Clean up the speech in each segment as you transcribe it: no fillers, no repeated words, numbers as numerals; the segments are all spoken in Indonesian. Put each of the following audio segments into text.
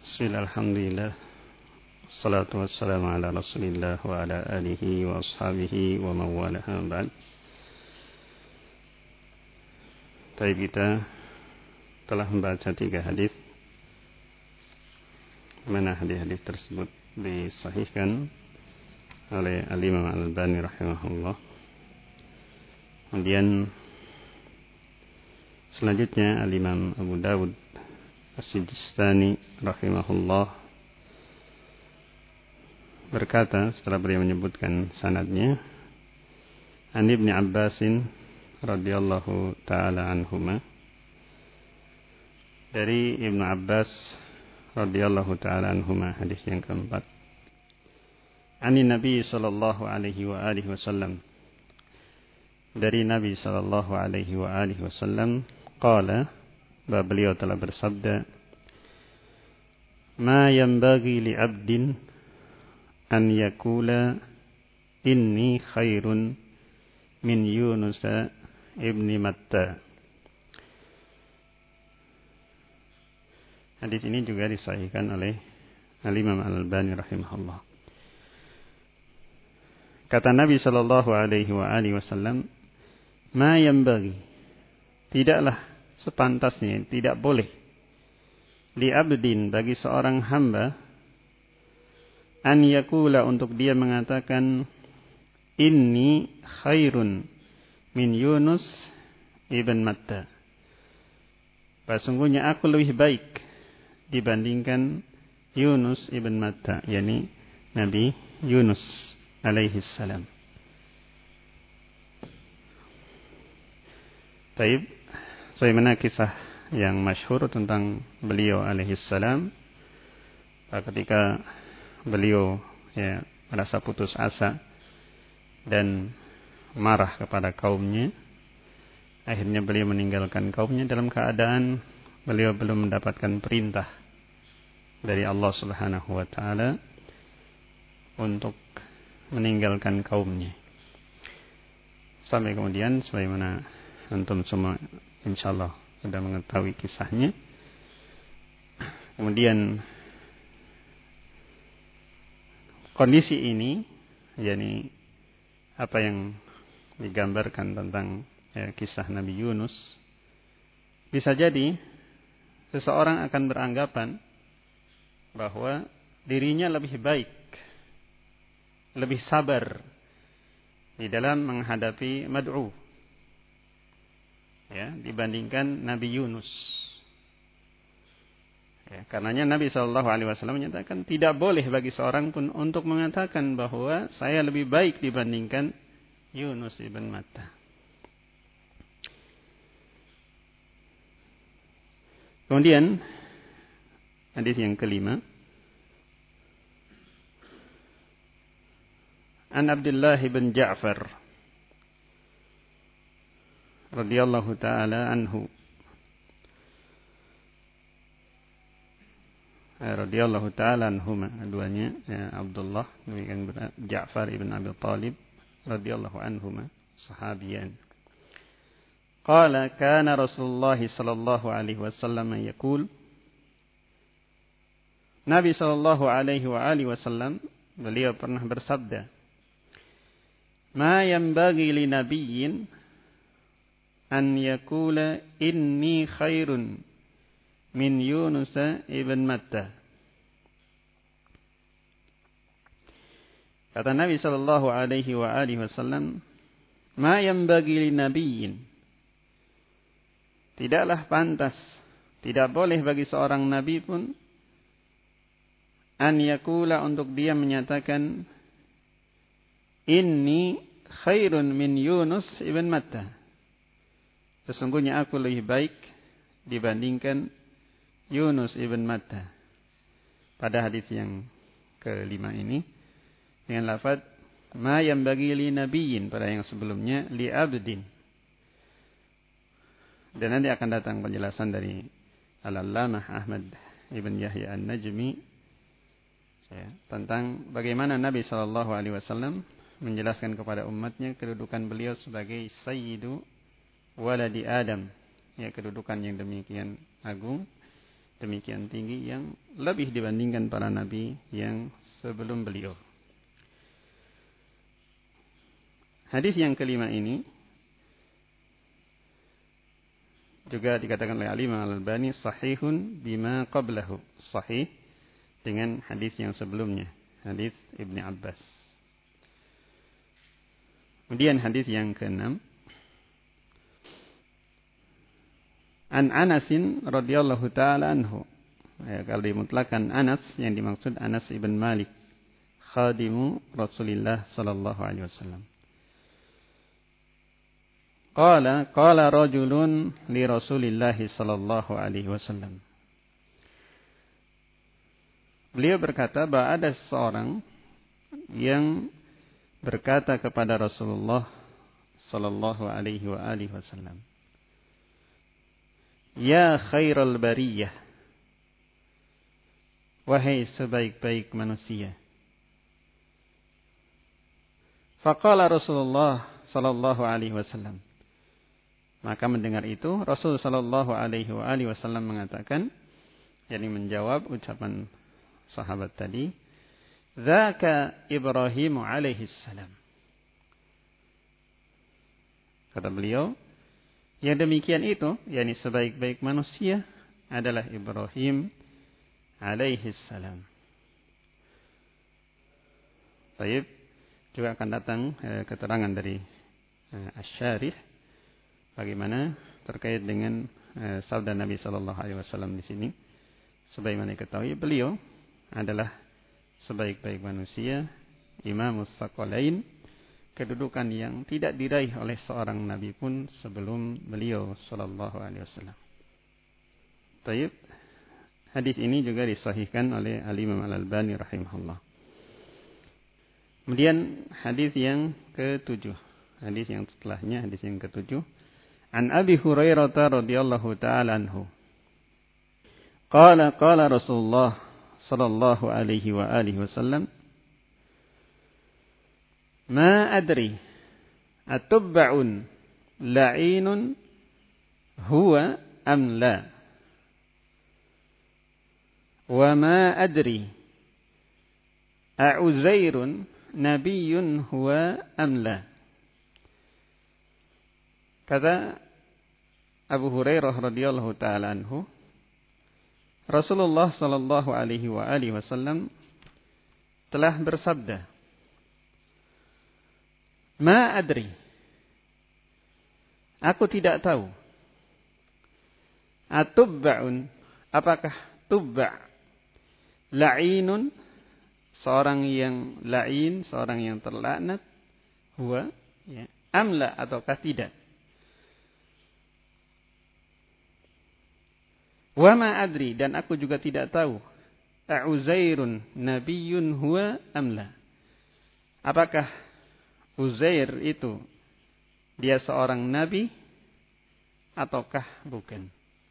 Bismillah, alhamdulillah. Assalatu wassalamu ala rasulillah wa ala alihi wa ashabihi wa mawalaha ba'd. Baik, kita telah membaca 3 hadis, mana hadis-hadis tersebut disahihkan oleh Al-Imam Al-Albani rahimahullah. Kemudian selanjutnya Al-Imam Abu Dawud As-Sijistani rahimahullah berkata setelah beliau menyebutkan sanadnya, An Ibni Abbasin radhiyallahu ta'ala anhuma, dari Ibnu Abbas radhiyallahu ta'ala anhuma, hadis yang keempat. Ani Nabi sallallahu alaihi wa alihi wasallam, dari Nabi sallallahu alaihi wa alihi wasallam, qala, bahwa beliau telah bersabda, ma yanbaghi li 'abdin an yakula inni khairun min Yunus ibni Matta. Hadis ini juga disahihkan oleh Al-Imam Al-Albani rahimahullah. Kata Nabi sallallahu alaihi wa alihi wasallam, ma yanbaghi, tidaklah sepantasnya, tidak boleh, li abdin, bagi seorang hamba, an yakula, untuk dia mengatakan, inni khairun min Yunus ibn Matta, sesungguhnya aku lebih baik dibandingkan Yunus ibn Matta, yakni Nabi Yunus alaihi salam. Baik, sebagaimana kisah yang masyhur tentang beliau alaihi salam, ketika beliau merasa putus asa dan marah kepada kaumnya, akhirnya beliau meninggalkan kaumnya dalam keadaan beliau belum mendapatkan perintah dari Allah Subhanahu wa taala untuk meninggalkan kaumnya. Sampai kemudian sebagaimana antum semua insyaallah sudah mengetahui kisahnya. Kemudian kondisi ini, yakni apa yang digambarkan tentang kisah Nabi Yunus, bisa jadi seseorang akan beranggapan bahwa dirinya lebih baik, lebih sabar di dalam menghadapi mad'u, dibandingkan Nabi Yunus. Karenanya Nabi SAW menyatakan tidak boleh bagi seorang pun untuk mengatakan bahwa saya lebih baik dibandingkan Yunus ibn Matta. Kemudian hadis yang kelima, An Abdullah bin Ja'far radhiyallahu ta'ala anhu, radhiyallahu ta'ala anhuma, keduanya Abdullah bin Ja'far ibn Abi Talib radhiyallahu anhuma, sahabiyan. Qala kana Rasulullah sallallahu alaihi wasallam yaqul, Nabi sallallahu alaihi wa alihi wasallam beliau pernah bersabda, ma yanbaghi li nabiyyin an yakula inni khairun min Yunus ibn Matta. Kata Nabi sallallahu alaihi wa alihi wasallam, ma yanbaghi li nabiyyin, tidaklah pantas, tidak boleh bagi seorang nabi pun, an yakula, untuk dia menyatakan, inni khairun min Yunus ibn Matta, sesungguhnya aku lebih baik dibandingkan Yunus ibn Matta. Pada hadis yang kelima ini dengan lafaz ma yanbaghi li nabiyyin, pada yang sebelumnya li abdin. Dan nanti akan datang penjelasan dari Al-Allamah Ahmad ibn Yahya An-Najmi tentang bagaimana Nabi SAW menjelaskan kepada umatnya kedudukan beliau sebagai Sayyidu waladi Adam, kedudukan yang demikian agung demikian tinggi yang lebih dibandingkan para nabi yang sebelum beliau. Hadis yang kelima ini juga dikatakan oleh Imam Al-Albani sahihun bima qablahu, sahih dengan hadis yang sebelumnya, hadis Ibnu Abbas. Kemudian hadis yang keenam, An Anasin radhiyallahu taala anhu. Ya, kalau dimutlakan Anas, yang dimaksud Anas ibn Malik, khadimu Rasulullah sallallahu alaihi wasallam. Qala rajulun li Rasulillah sallallahu alaihi wasallam. Beliau berkata bahwa ada seseorang yang berkata kepada Rasulullah sallallahu alaihi wasallam, Ya khairal bariyah, wahai sebaik-baik manusia. Faqala Rasulullah sallallahu alaihi wasallam. Maka mendengar itu Rasul sallallahu alaihi wasallam mengatakan, yakni menjawab ucapan sahabat tadi, Dzaka Ibrahim alaihi salam. Kata beliau, yang demikian itu, yakni sebaik-baik manusia adalah Ibrahim alaihi salam. Baik, juga akan datang keterangan dari Asy-Syarih bagaimana terkait dengan sabda Nabi sallallahu alaihi wasallam di sini. Sebagaimana diketahui, beliau adalah sebaik-baik manusia, Imamus Tsaqalain, kedudukan yang tidak diraih oleh seorang nabi pun sebelum beliau sallallahu alaihi wasallam. Baik, hadis ini juga disahihkan oleh Al-Imam Al-Albani rahimahullah. Kemudian hadis yang ke-7, hadis yang setelahnya, hadis yang ke-7, An Abi Hurairah radhiyallahu taala anhu. Qala Rasulullah sallallahu alaihi wa alihi wasallam, Ma adri atubba'un la'inun huwa am la, wa ma adri a'uzairun nabiyyun huwa am la. Kata Abu Hurairah radhiyallahu taala anhu, Rasulullah sallallahu alaihi wa alihi wasallam telah bersabda, Ma adri, aku tidak tahu. Atubba'un, apakah tubba' la'inun, seorang yang la'in, seorang yang terlaknat, huwa, ya, amla ataukah tidak. Wa ma adri, dan aku juga tidak tahu. A'uzairun nabiyyun huwa amla, apakah Uzair itu dia seorang nabi ataukah bukan.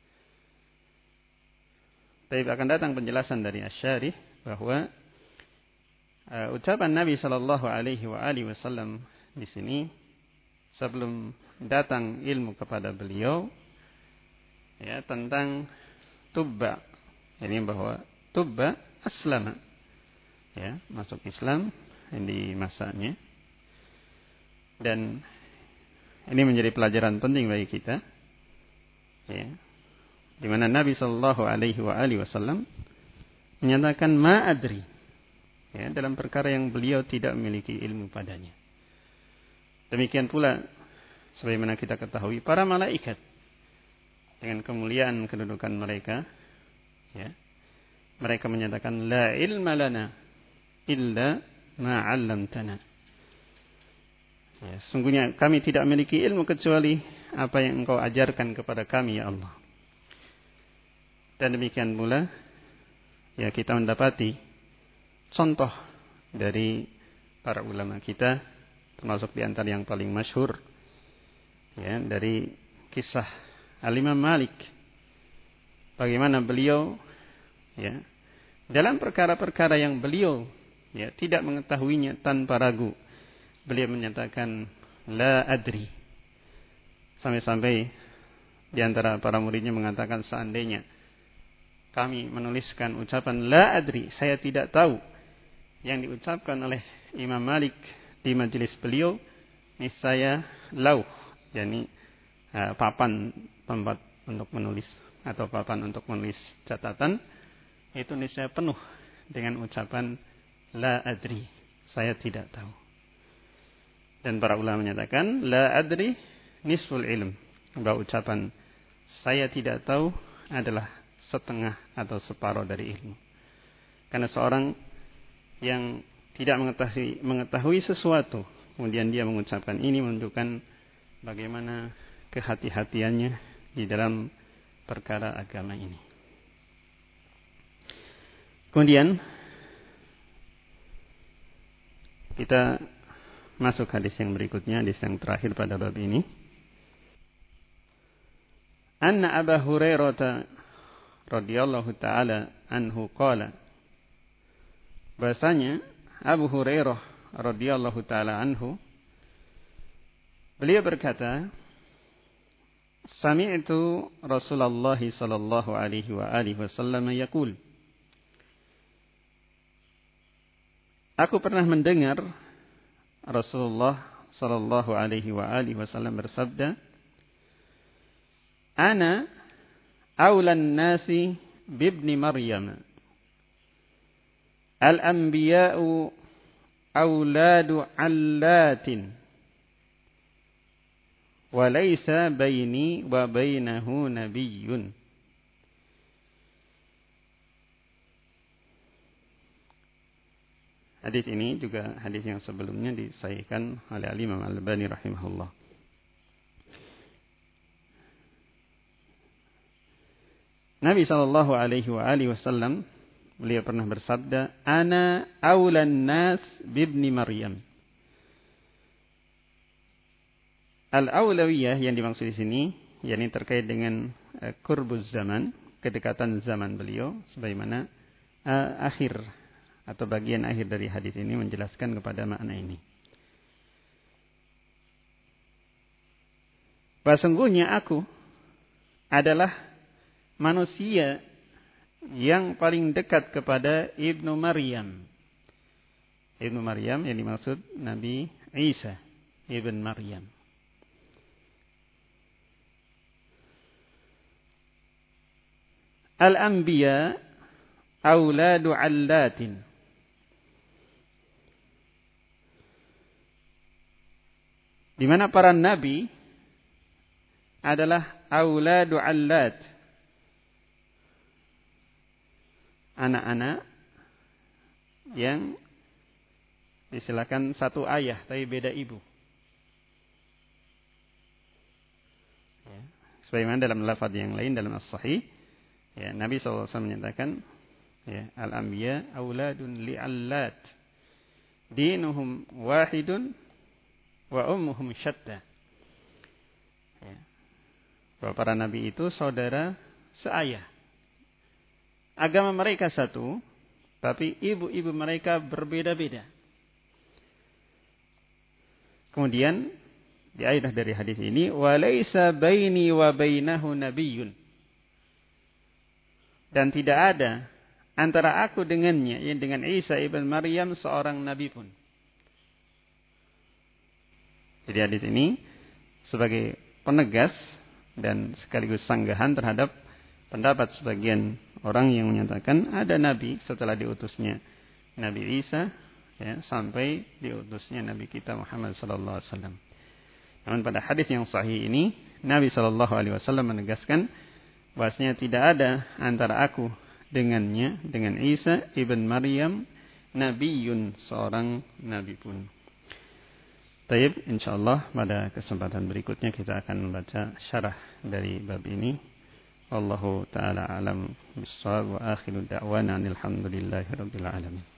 Tapi akan datang penjelasan dari Asy-Syarih bahwa ucapan Nabi sallallahu alaihi wasallam di sini sebelum datang ilmu kepada beliau, ya, tentang tubba, ini bahwa tubba aslama, ya, masuk Islam di masanya. Dan ini menjadi pelajaran penting bagi kita, ya, di mana Nabi sallallahu alaihi wasallam menyatakan ma adri, ya, dalam perkara yang beliau tidak memiliki ilmu padanya. Demikian pula sebagaimana kita ketahui para malaikat dengan kemuliaan kedudukan mereka, ya, mereka menyatakan la ilma lana illa ma 'allamtana. Ya, sungguhnya kami tidak memiliki ilmu kecuali apa yang Engkau ajarkan kepada kami, ya Allah. Dan demikian pula, ya, kita mendapati contoh dari para ulama kita, termasuk di antara yang paling masyhur, ya, dari kisah Al-Imam Malik, bagaimana beliau, ya, dalam perkara-perkara yang beliau, ya, tidak mengetahuinya tanpa ragu, beliau menyatakan la adri. Sampai-sampai di antara para muridnya mengatakan, seandainya kami menuliskan ucapan la adri, saya tidak tahu, yang diucapkan oleh Imam Malik di majelis beliau, niscaya lauh, yakni papan tempat untuk menulis atau papan untuk menulis catatan, itu niscaya penuh dengan ucapan la adri, saya tidak tahu. Dan para ulama menyatakan la adri nisful ilm, bahwa ucapan saya tidak tahu adalah setengah atau separuh dari ilmu. Karena seorang yang tidak mengetahui sesuatu, kemudian dia mengucapkan ini, menunjukkan bagaimana kehati-hatiannya di dalam perkara agama ini. Kemudian kita masuk hadis yang berikutnya, hadis yang terakhir pada bab ini. Anna Abu Hurairah radhiyallahu taala anhu qala, bahasanya Abu Hurairah radhiyallahu taala anhu, beliau berkata, sami'tu Rasulullah sallallahu alaihi wa alihi wasallam yaqul, aku pernah mendengar Rasulullah sallallahu alaihi wa alihi wasallam bersabda, ana awlan nasi bibni Maryam, al-anbiya'u awladu allatin, wa laysa baini wa bainahu nabiyyun. Hadis ini juga hadis yang sebelumnya disahihkan oleh Imam Al-Albani rahimahullah. Nabi sallallahu alaihi wasallam beliau pernah bersabda, ana aulan nas bibni Maryam. Al-aulawiyah yang dimaksud di sini yakni terkait dengan qurbuz zaman, kedekatan zaman beliau, sebagaimana akhir atau bagian akhir dari hadis ini menjelaskan kepada makna ini. Sesungguhnya aku adalah manusia yang paling dekat kepada Ibnu Maryam. Ibnu Maryam yang dimaksud Nabi Isa Ibn Maryam. Al-anbiya auladu allatin. Di mana para nabi adalah auladu allat, anak-anak yang disilakan satu ayah tapi beda ibu. Ya. Sebagaimana dalam lafaz yang lain dalam as-sahih, ya, Nabi SAW menyatakan, ya, al-anbiya auladun li'allat, dinuhum wahidun wa ummuhum syatta. Ya. Bahwa para nabi itu saudara seayah. Agama mereka satu, tapi ibu-ibu mereka berbeda-beda. Kemudian di akhir dari hadis ini, walaysa baini wa bainahu nabiyyun. Dan tidak ada antara aku dengannya, yang dengan Isa ibn Maryam, seorang nabi pun. Jadi hadis ini sebagai penegas dan sekaligus sanggahan terhadap pendapat sebagian orang yang menyatakan ada nabi setelah diutusnya Nabi Isa, ya, sampai diutusnya Nabi kita Muhammad sallallahu alaihi wasallam. Namun pada hadis yang sahih ini Nabi sallallahu alaihi wasallam menegaskan bahwasanya tidak ada antara aku dengannya, dengan Isa ibn Maryam, nabiyyun, seorang nabi pun. Baik, insyaallah pada kesempatan berikutnya kita akan membaca syarah dari bab ini. Wallahu ta'ala alam bis-shawab wa akhiru da'wana alhamdulillahi rabbil alamin.